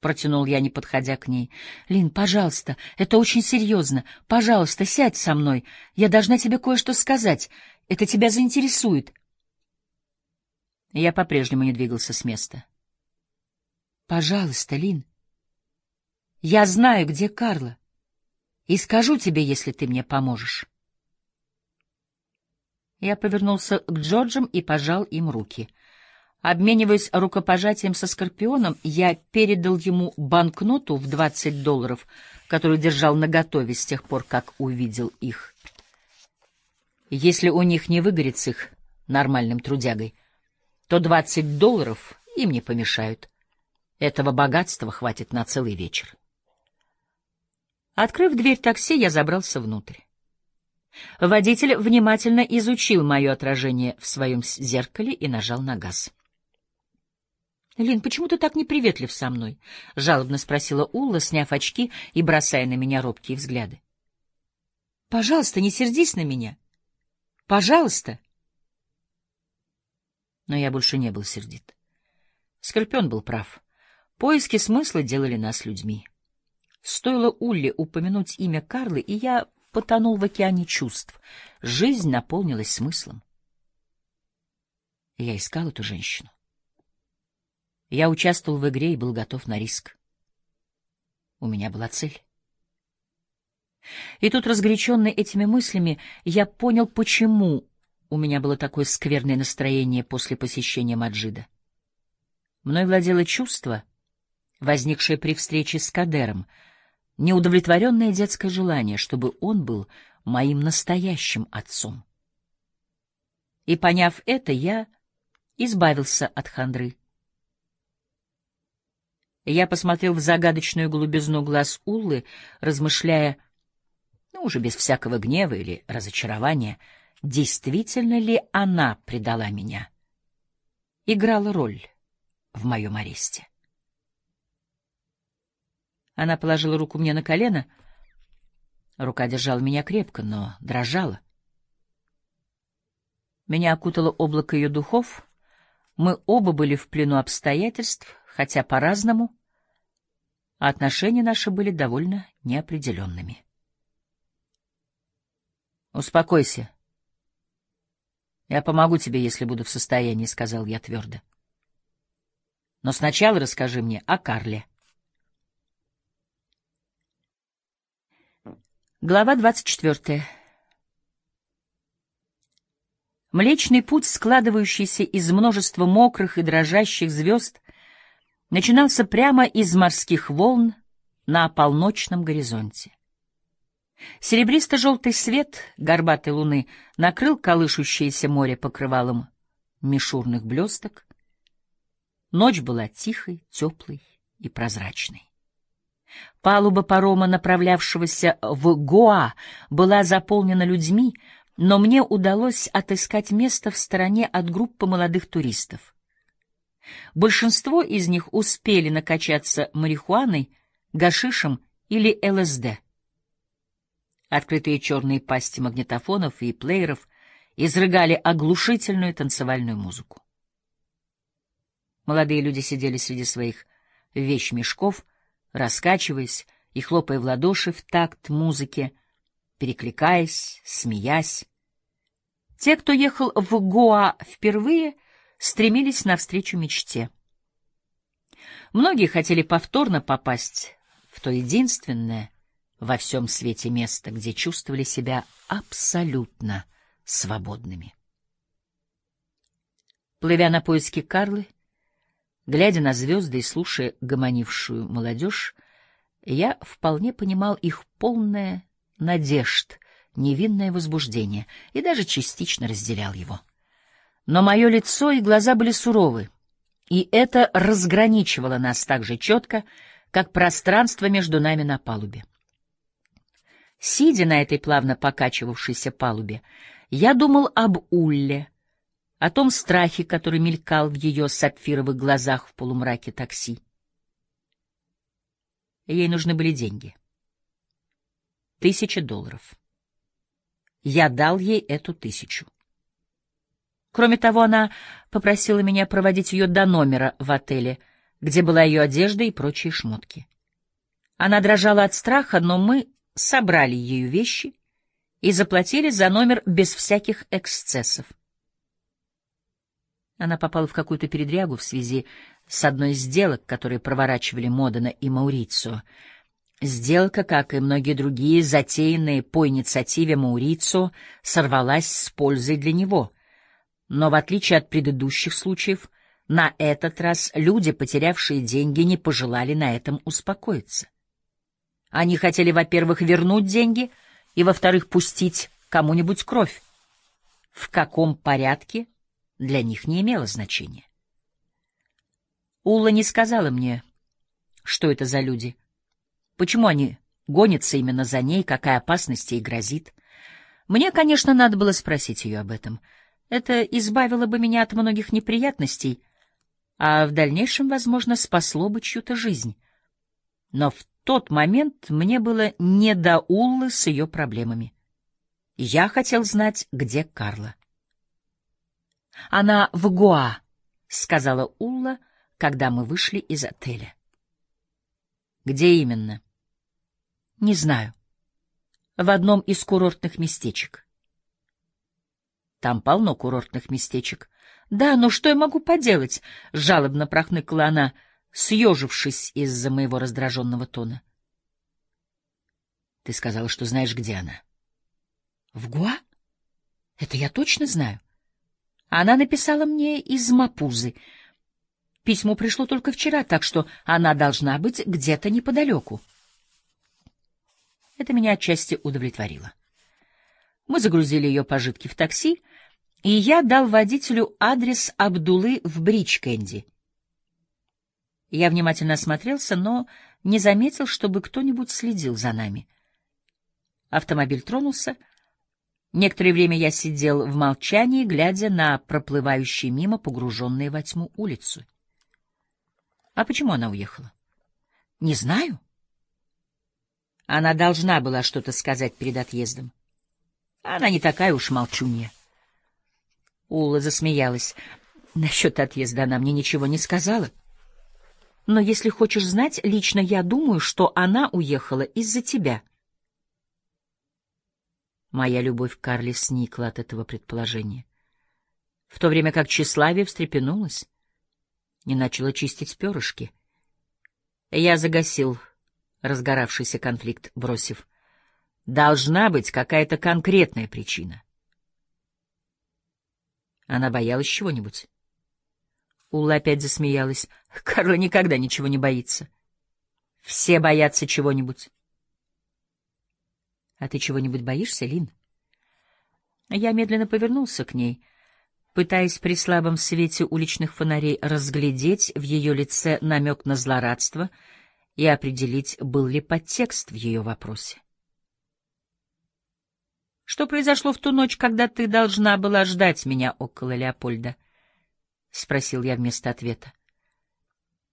протянул я, не подходя к ней. Лин, пожалуйста, это очень серьезно. Пожалуйста, сядь со мной. Я должна тебе кое-что сказать. Это тебя заинтересует. Я по-прежнему не двигался с места. Пожалуйста, Лин. Я знаю, где Карла, и скажу тебе, если ты мне поможешь. Я повернулся к Джорджам и пожал им руки. Обмениваясь рукопожатием со Скорпионом, я передал ему банкноту в $20, которую держал наготове с тех пор, как увидел их. Если у них не выгорит с их нормальным трудягой, то $20 им не помешают. Этого богатства хватит на целый вечер. Открыв дверь такси, я забрался внутрь. Водитель внимательно изучил мое отражение в своем зеркале и нажал на газ. — Лин, почему ты так неприветлив со мной? — жалобно спросила Улла, сняв очки и бросая на меня робкие взгляды. — Пожалуйста, не сердись на меня. Пожалуйста. Но я больше не был сердит. Скорпион был прав. Поиски смысла делали нас людьми. Стоило Улле упомянуть имя Карлы, и я потонул в океане чувств. Жизнь наполнилась смыслом. Я искал эту женщину. Я участвовал в игре и был готов на риск. У меня была цель. И тут, разгоряченный этими мыслями, я понял, почему у меня было такое скверное настроение после посещения Маджида. Мной владело чувство, возникшее при встрече с Кадером, неудовлетворенное детское желание, чтобы он был моим настоящим отцом. И, поняв это, я избавился от хандры. Я посмотрел в загадочную голубизну глаз Уллы, размышляя, уже без всякого гнева или разочарования, действительно ли она предала меня, играла роль в моем аресте. Она положила руку мне на колено. Рука держала меня крепко, но дрожала. Меня окутало облако ее духов. Мы оба были в плену обстоятельств, хотя по-разному, а отношения наши были довольно неопределенными. «Успокойся. Я помогу тебе, если буду в состоянии», — сказал я твердо. «Но сначала расскажи мне о Карле». Глава 24. Млечный путь, складывающийся из множества мокрых и дрожащих звезд, начинался прямо из морских волн на полночном горизонте. Серебристо-желтый свет горбатой луны накрыл колышущееся море покрывалом мишурных блесток. Ночь была тихой, теплой и прозрачной. Палуба парома, направлявшегося в Гоа, была заполнена людьми, но мне удалось отыскать место в стороне от группы молодых туристов. Большинство из них успели накачаться марихуаной, гашишем или ЛСД. Открытые черные пасти магнитофонов и плееров изрыгали оглушительную танцевальную музыку. Молодые люди сидели среди своих вещмешков, раскачиваясь и хлопая в ладоши в такт музыке, перекликаясь, смеясь. Те, кто ехал в Гоа впервые, стремились навстречу мечте. Многие хотели повторно попасть в то единственное во всем свете место, где чувствовали себя абсолютно свободными. Плывя на поиски Карлы, глядя на звезды и слушая гомонившую молодежь, я вполне понимал их полное надежд, невинное возбуждение и даже частично разделял его. Но мое лицо и глаза были суровы, и это разграничивало нас так же четко, как пространство между нами на палубе. Сидя на этой плавно покачивавшейся палубе, я думал об Улле, о том страхе, который мелькал в ее сапфировых глазах в полумраке такси. Ей нужны были деньги. $1000. Я дал ей эту 1000. Кроме того, она попросила меня проводить ее до номера в отеле, где была ее одежда и прочие шмотки. Она дрожала от страха, но мы собрали ее вещи и заплатили за номер без всяких эксцессов. Она попала в какую-то передрягу в связи с одной из сделок, которые проворачивали Модена и Маурицио. Сделка, как и многие другие, затеянные по инициативе Маурицио, сорвалась с пользой для него. Но в отличие от предыдущих случаев, на этот раз люди, потерявшие деньги, не пожелали на этом успокоиться. Они хотели, во-первых, вернуть деньги, и, во-вторых, пустить кому-нибудь кровь. В каком порядке — для них не имело значения. Улла не сказала мне, что это за люди, почему они гонятся именно за ней, какая опасность ей грозит. Мне, конечно, надо было спросить ее об этом. Это избавило бы меня от многих неприятностей, а в дальнейшем, возможно, спасло бы чью-то жизнь. Но в тот момент мне было не до Уллы с ее проблемами. Я хотел знать, где Карла. «Она в Гоа», — сказала Улла, когда мы вышли из отеля. «Где именно?» «Не знаю. В одном из курортных местечек». «Там полно курортных местечек». «Да, но что я могу поделать?» — жалобно прохныкала она, съежившись из-за моего раздраженного тона. «Ты сказала, что знаешь, где она». «В Гоа? Это я точно знаю. Она написала мне из Мапузы. Письмо пришло только вчера, так что она должна быть где-то неподалеку». Это меня отчасти удовлетворило. Мы загрузили ее пожитки в такси, и я дал водителю адрес Абдулы в Бридж-Кэнди. Я внимательно осмотрелся, но не заметил, чтобы кто-нибудь следил за нами. Автомобиль тронулся. Некоторое время я сидел в молчании, глядя на проплывающие мимо погруженные во тьму улицу. А почему она уехала? Не знаю. Она должна была что-то сказать перед отъездом. Она не такая уж молчунья. Улла засмеялась. Насчет отъезда она мне ничего не сказала. Но если хочешь знать, лично я думаю, что она уехала из-за тебя. Моя любовь к Карле сникла от этого предположения, в то время как тщеславие встрепенулось и начало чистить перышки. Я загасил разгоравшийся конфликт, бросив: «Должна быть какая-то конкретная причина». Она боялась чего-нибудь? Улла опять засмеялась. Карла никогда ничего не боится. Все боятся чего-нибудь. А ты чего-нибудь боишься, Лин? Я медленно повернулся к ней, пытаясь при слабом свете уличных фонарей разглядеть в ее лице намек на злорадство и определить, был ли подтекст в ее вопросе. «Что произошло в ту ночь, когда ты должна была ждать меня около Леопольда?» — спросил я вместо ответа.